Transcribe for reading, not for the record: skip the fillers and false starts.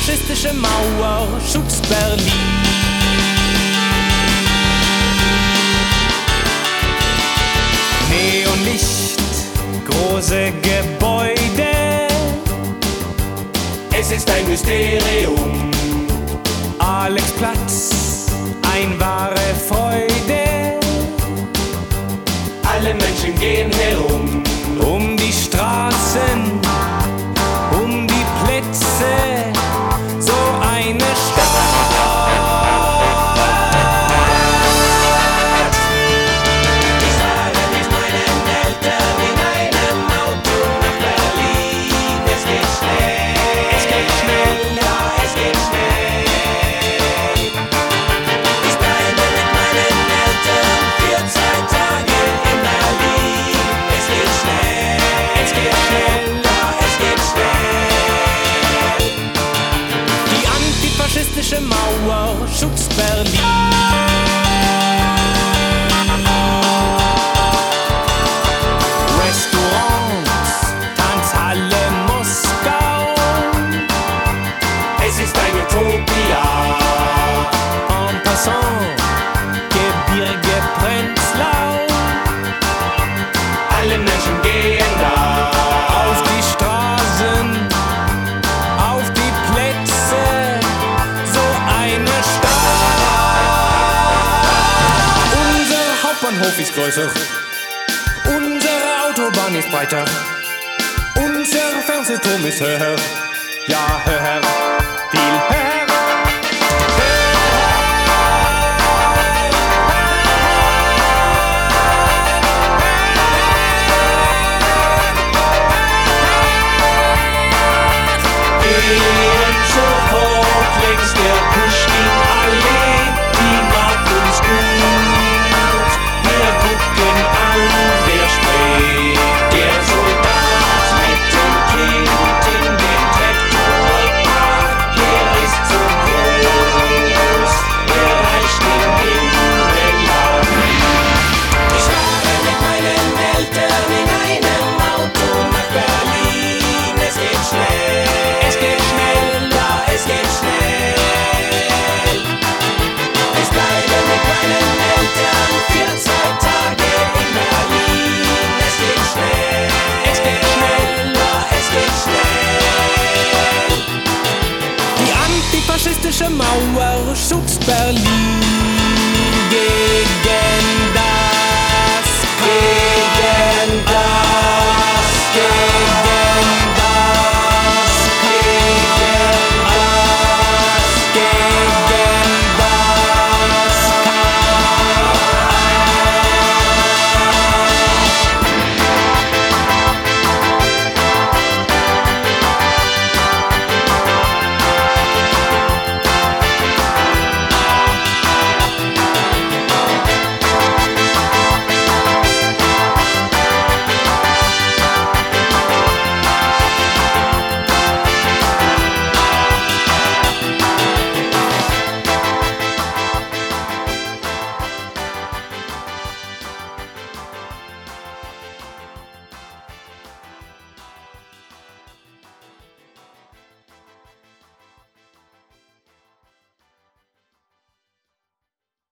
antifaschistische Mauer schützt Berlin. Neonlicht, große Gebäude, Es ist ein Mysterium. Alexplatz, ein wahre Freude. Alle Menschen gehen herum. Um die Straßen, um die Plätze, so eine Stadt. Ich fahre mit meinen Eltern in einem Auto nach Berlin. Es geht schnell. Es geht schnell. Ja, es geht schnell. Ich bleibe mit meinen Eltern für 2 Tage in Berlin. Es geht schnell. Es geht schnell. Ja, es geht schnell. Die antifaschistische Mauer schützt Berlin. Restaurants, Tanzhalle Moskau, Es ist eine Utopia. en passant, Gebirge Prenzlau. Alle Menschen gehen da. Auf die Straßen, auf die Plätze, so eine Stadt. Unser Hauptbahnhof ist größer, unsere Autobahn ist breiter, unser Fernsehturm ist höher, ja höher, viel höher. Gehen sofort längs der Puschkin-Allee, die macht uns gut. Wir gucken an, wer spricht. Der Soldat mit dem Kind in dem Traktorpark, der ist so groß, er reicht den Himmel lang. Ich fahre mit meinen Eltern in einem Auto nach Berlin. Es geht schnell. Es geht schnell. Ja, es geht schnell. Ich bleibe mit meinen Eltern für 2 Tage in Berlin. Es geht schnell. Es geht schnell. Ja, es geht schnell. Die antifaschistische Mauer schützt Berlin gegen